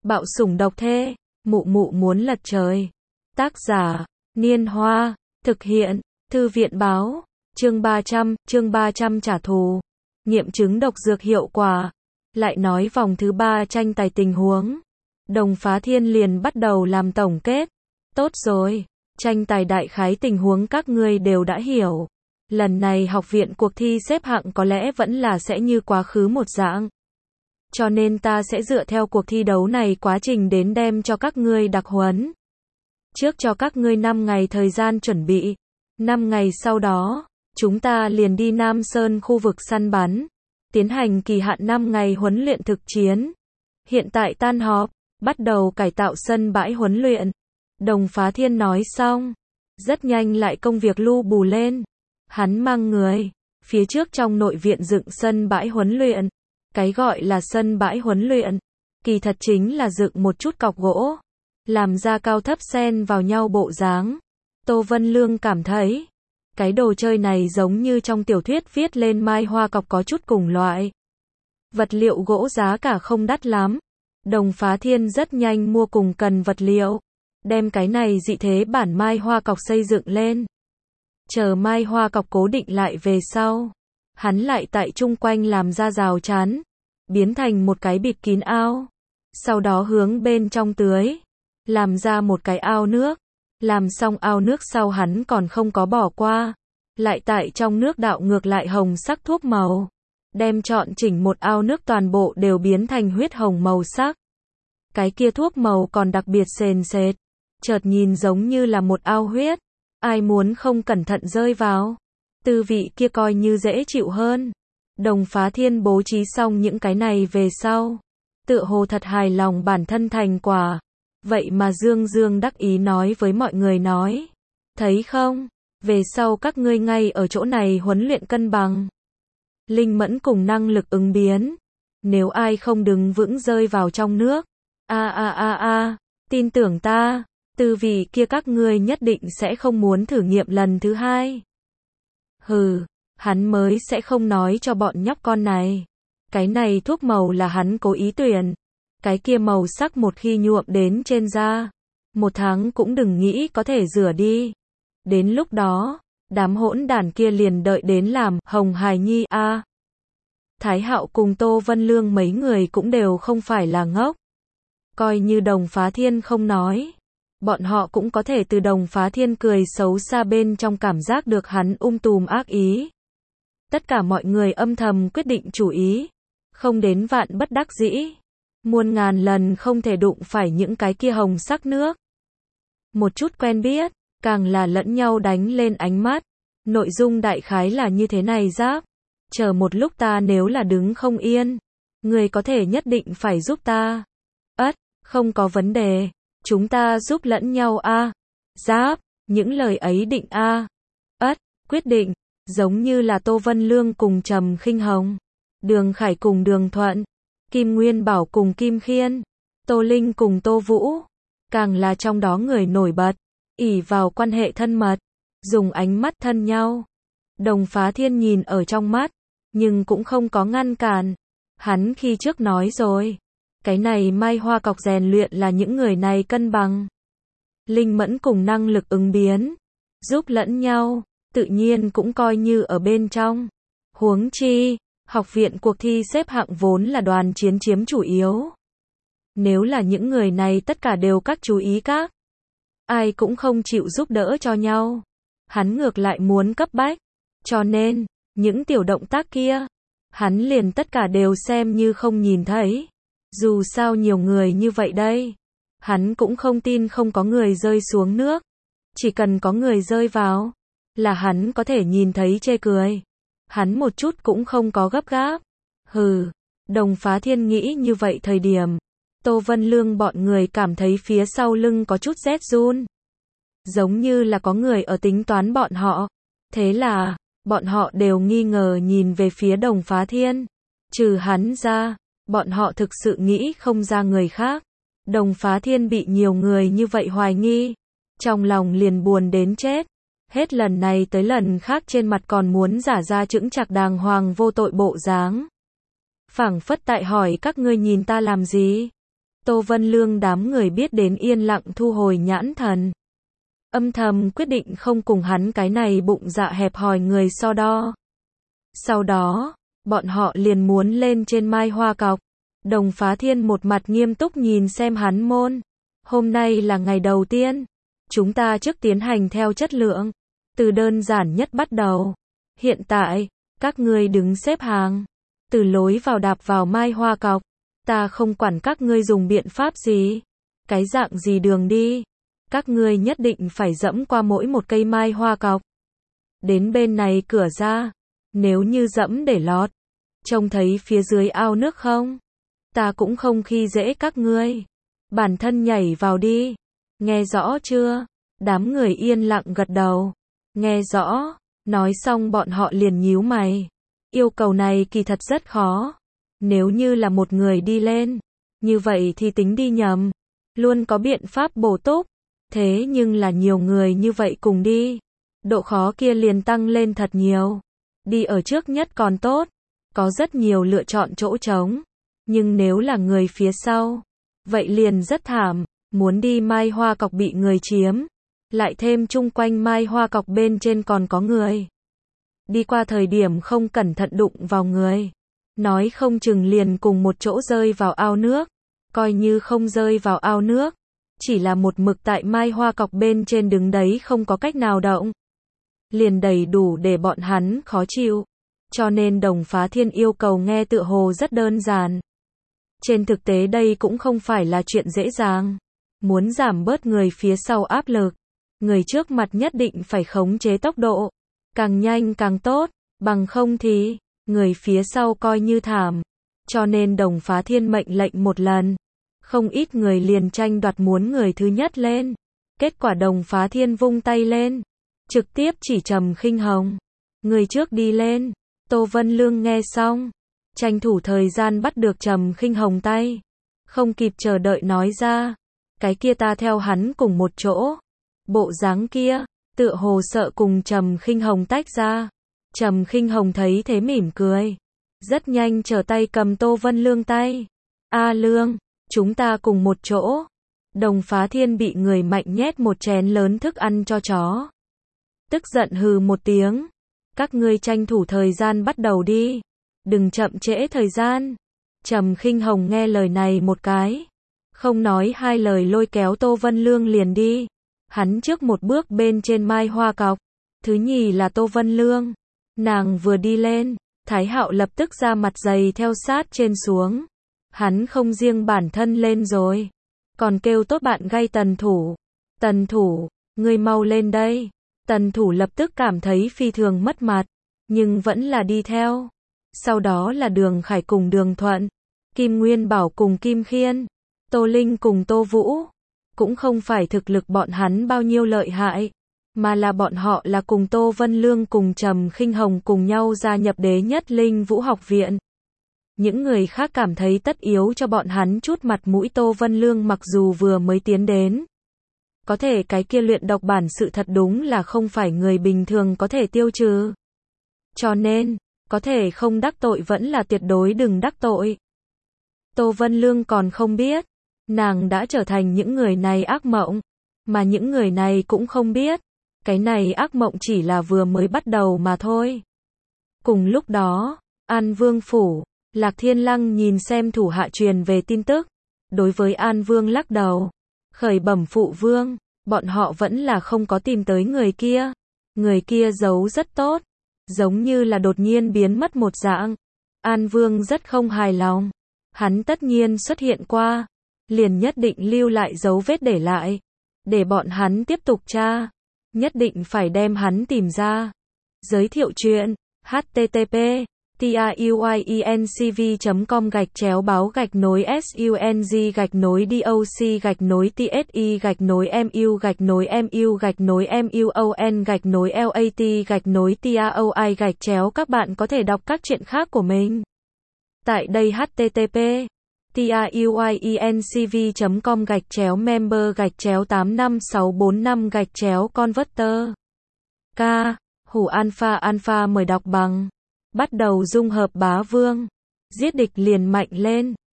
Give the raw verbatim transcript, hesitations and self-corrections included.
Bạo sủng độc thê, mụ mụ muốn lật trời. Tác giả, Niên Hoa, thực hiện, Thư viện Báo, chương ba trăm, chương ba trăm trả thù. Nghiệm chứng độc dược hiệu quả. Lại nói vòng thứ ba tranh tài tình huống. Đồng Phá Thiên liền bắt đầu làm tổng kết. Tốt rồi, tranh tài đại khái tình huống các ngươi đều đã hiểu. Lần này học viện cuộc thi xếp hạng có lẽ vẫn là sẽ như quá khứ một dạng. Cho nên ta sẽ dựa theo cuộc thi đấu này quá trình đến đem cho các ngươi đặc huấn. Trước cho các ngươi năm ngày thời gian chuẩn bị. năm ngày sau đó, chúng ta liền đi Nam Sơn khu vực săn bắn. Tiến hành kỳ hạn năm ngày huấn luyện thực chiến. Hiện tại tan họp, bắt đầu cải tạo sân bãi huấn luyện. Đồng Phá Thiên nói xong. Rất nhanh lại công việc lu bù lên. Hắn mang người. Phía trước trong nội viện dựng sân bãi huấn luyện. Cái gọi là sân bãi huấn luyện. Kỳ thật chính là dựng một chút cọc gỗ. Làm ra cao thấp xen vào nhau bộ dáng. Tô Vân Lương cảm thấy. Cái đồ chơi này giống như trong tiểu thuyết viết lên mai hoa cọc có chút cùng loại. Vật liệu gỗ giá cả không đắt lắm. Đồng Phá Thiên rất nhanh mua cùng cần vật liệu. Đem cái này dị thế bản mai hoa cọc xây dựng lên. Chờ mai hoa cọc cố định lại về sau. Hắn lại tại chung quanh làm ra rào chắn. Biến thành một cái bịt kín ao. Sau đó hướng bên trong tưới. Làm ra một cái ao nước. Làm xong ao nước sau hắn còn không có bỏ qua. Lại tại trong nước đạo ngược lại hồng sắc thuốc màu. Đem trọn chỉnh một ao nước toàn bộ đều biến thành huyết hồng màu sắc. Cái kia thuốc màu còn đặc biệt sền sệt. Chợt nhìn giống như là một ao huyết. Ai muốn không cẩn thận rơi vào. Tư vị kia coi như dễ chịu hơn. Đồng Phá Thiên bố trí xong những cái này về sau. Tựa hồ thật hài lòng bản thân thành quả. Vậy mà Dương Dương đắc ý nói với mọi người nói. Thấy không? Về sau các ngươi ngay ở chỗ này huấn luyện cân bằng. Linh mẫn cùng năng lực ứng biến. Nếu ai không đứng vững rơi vào trong nước. A a a a, tin tưởng ta. Tư vị kia các ngươi nhất định sẽ không muốn thử nghiệm lần thứ hai. Hừ, hắn mới sẽ không nói cho bọn nhóc con này. Cái này thuốc màu là hắn cố ý tuyển. Cái kia màu sắc một khi nhuộm đến trên da. Một tháng cũng đừng nghĩ có thể rửa đi. Đến lúc đó, đám hỗn đản kia liền đợi đến làm Hồng Hài Nhi a. À, Thái Hạo cùng Tô Vân Lương mấy người cũng đều không phải là ngốc. Coi như Đồng Phá Thiên không nói. Bọn họ cũng có thể từ Đồng Phá Thiên cười xấu xa bên trong cảm giác được hắn um tùm ác ý. Tất cả mọi người âm thầm quyết định chủ ý. Không đến vạn bất đắc dĩ. Muôn ngàn lần không thể đụng phải những cái kia hồng sắc nước. Một chút quen biết, càng là lẫn nhau đánh lên ánh mắt. Nội dung đại khái là như thế này Giáp. Chờ một lúc ta nếu là đứng không yên. Người có thể nhất định phải giúp ta. Ất, không có vấn đề. Chúng ta giúp lẫn nhau a. À. Giáp, những lời ấy định a. À. Ất, quyết định. Giống như là Tô Vân Lương cùng Trầm Khinh Hồng. Đường Khải cùng Đường Thuận. Kim Nguyên Bảo cùng Kim Khiên. Tô Linh cùng Tô Vũ. Càng là trong đó người nổi bật. Ỷ vào quan hệ thân mật. Dùng ánh mắt thân nhau. Đồng Phá Thiên nhìn ở trong mắt. Nhưng cũng không có ngăn cản. Hắn khi trước nói rồi. Cái này mai hoa cọc rèn luyện là những người này cân bằng. Linh mẫn cùng năng lực ứng biến. Giúp lẫn nhau. Tự nhiên cũng coi như ở bên trong. Huống chi. Học viện cuộc thi xếp hạng vốn là đoàn chiến chiếm chủ yếu. Nếu là những người này tất cả đều các chú ý các. Ai cũng không chịu giúp đỡ cho nhau. Hắn ngược lại muốn cấp bách. Cho nên, những tiểu động tác kia. Hắn liền tất cả đều xem như không nhìn thấy. Dù sao nhiều người như vậy đây. Hắn cũng không tin không có người rơi xuống nước. Chỉ cần có người rơi vào. Là hắn có thể nhìn thấy chê cười. Hắn một chút cũng không có gấp gáp. Hừ, Đồng Phá Thiên nghĩ như vậy thời điểm. Tô Vân Lương bọn người cảm thấy phía sau lưng có chút rét run. Giống như là có người ở tính toán bọn họ. Thế là, bọn họ đều nghi ngờ nhìn về phía Đồng Phá Thiên. Trừ hắn ra, bọn họ thực sự nghĩ không ra người khác. Đồng Phá Thiên bị nhiều người như vậy hoài nghi. Trong lòng liền buồn đến chết. Hết lần này tới lần khác trên mặt còn muốn giả ra chững chạc đàng hoàng vô tội bộ dáng. Phảng phất tại hỏi các ngươi nhìn ta làm gì? Tô Vân Lương đám người biết đến yên lặng thu hồi nhãn thần. Âm thầm quyết định không cùng hắn cái này bụng dạ hẹp hòi người so đo. Sau đó, bọn họ liền muốn lên trên mai hoa cọc. Đồng Phá Thiên một mặt nghiêm túc nhìn xem hắn môn. Hôm nay là ngày đầu tiên. Chúng ta trước tiến hành theo chất lượng. Từ đơn giản nhất bắt đầu. Hiện tại, các ngươi đứng xếp hàng. Từ lối vào đạp vào mai hoa cọc. Ta không quản các ngươi dùng biện pháp gì. Cái dạng gì đường đi. Các ngươi nhất định phải dẫm qua mỗi một cây mai hoa cọc. Đến bên này cửa ra. Nếu như dẫm để lọt. Trông thấy phía dưới ao nước không? Ta cũng không khi dễ các ngươi. Bản thân nhảy vào đi. Nghe rõ chưa? Đám người yên lặng gật đầu. Nghe rõ. Nói xong bọn họ liền nhíu mày. Yêu cầu này kỳ thật rất khó. Nếu như là một người đi lên. Như vậy thì tính đi nhầm. Luôn có biện pháp bổ túc. Thế nhưng là nhiều người như vậy cùng đi. Độ khó kia liền tăng lên thật nhiều. Đi ở trước nhất còn tốt. Có rất nhiều lựa chọn chỗ trống. Nhưng nếu là người phía sau. Vậy liền rất thảm. Muốn đi mai hoa cọc bị người chiếm. Lại thêm chung quanh mai hoa cọc bên trên còn có người. Đi qua thời điểm không cẩn thận đụng vào người. Nói không chừng liền cùng một chỗ rơi vào ao nước. Coi như không rơi vào ao nước. Chỉ là một mực tại mai hoa cọc bên trên đứng đấy không có cách nào động. Liền đầy đủ để bọn hắn khó chịu. Cho nên Đồng Phá Thiên yêu cầu nghe tựa hồ rất đơn giản. Trên thực tế đây cũng không phải là chuyện dễ dàng. Muốn giảm bớt người phía sau áp lực. Người trước mặt nhất định phải khống chế tốc độ. Càng nhanh càng tốt. Bằng không thì, người phía sau coi như thảm. Cho nên Đồng Phá Thiên mệnh lệnh một lần. Không ít người liền tranh đoạt muốn người thứ nhất lên. Kết quả Đồng Phá Thiên vung tay lên. Trực tiếp chỉ Trầm Khinh Hồng. Người trước đi lên. Tô Vân Lương nghe xong. Tranh thủ thời gian bắt được Trầm Khinh Hồng tay. Không kịp chờ đợi nói ra. Cái kia ta theo hắn cùng một chỗ. Bộ dáng kia, tựa hồ sợ cùng Trầm Khinh Hồng tách ra. Trầm Khinh Hồng thấy thế mỉm cười. Rất nhanh trở tay cầm Tô Vân Lương tay. A Lương, chúng ta cùng một chỗ. Đồng Phá Thiên bị người mạnh nhét một chén lớn thức ăn cho chó. Tức giận hừ một tiếng. Các ngươi tranh thủ thời gian bắt đầu đi. Đừng chậm trễ thời gian. Trầm Khinh Hồng nghe lời này một cái. Không nói hai lời lôi kéo Tô Vân Lương liền đi. Hắn trước một bước bên trên mai hoa cọc. Thứ nhì là Tô Vân Lương. Nàng vừa đi lên. Thái Hạo lập tức ra mặt dày theo sát trên xuống. Hắn không riêng bản thân lên rồi. Còn kêu tốt bạn gay Tần Thủ. Tần Thủ, ngươi mau lên đây. Tần Thủ lập tức cảm thấy phi thường mất mặt. Nhưng vẫn là đi theo. Sau đó là Đường Khải cùng Đường Thuận. Kim Nguyên Bảo cùng Kim Khiên. Tô Linh cùng Tô Vũ. Cũng không phải thực lực bọn hắn bao nhiêu lợi hại. Mà là bọn họ là cùng Tô Vân Lương cùng Trầm Khinh Hồng cùng nhau gia nhập Đế Nhất Linh Vũ học viện. Những người khác cảm thấy tất yếu cho bọn hắn chút mặt mũi. Tô Vân Lương mặc dù vừa mới tiến đến. Có thể cái kia luyện độc bản sự thật đúng là không phải người bình thường có thể tiêu trừ. Cho nên, có thể không đắc tội vẫn là tuyệt đối đừng đắc tội. Tô Vân Lương còn không biết. Nàng đã trở thành những người này ác mộng. Mà những người này cũng không biết. Cái này ác mộng chỉ là vừa mới bắt đầu mà thôi. Cùng lúc đó, An Vương Phủ, Lạc Thiên Lăng nhìn xem thủ hạ truyền về tin tức. Đối với An Vương lắc đầu. Khởi bẩm phụ vương, bọn họ vẫn là không có tìm tới người kia. Người kia giấu rất tốt. Giống như là đột nhiên biến mất một dạng. An Vương rất không hài lòng. Hắn tất nhiên xuất hiện qua. Liền nhất định lưu lại dấu vết để lại. Để bọn hắn tiếp tục tra. Nhất định phải đem hắn tìm ra. Giới thiệu chuyện. H T T P TAUIENCV chấm com gạch chéo báo gạch nối SUNG gạch nối DOC gạch nối TSI gạch nối MU gạch nối MU gạch nối MUON gạch nối LAT gạch nối TAOI gạch chéo. Các bạn có thể đọc các chuyện khác của mình. Tại đây H T T P TAUIENCV chấm com gạch chéo member gạch chéo tám năm sáu bốn năm gạch chéo converter. K. Hủ Alpha Alpha mời đọc bằng. Bắt đầu dung hợp bá vương. Giết địch liền mạnh lên.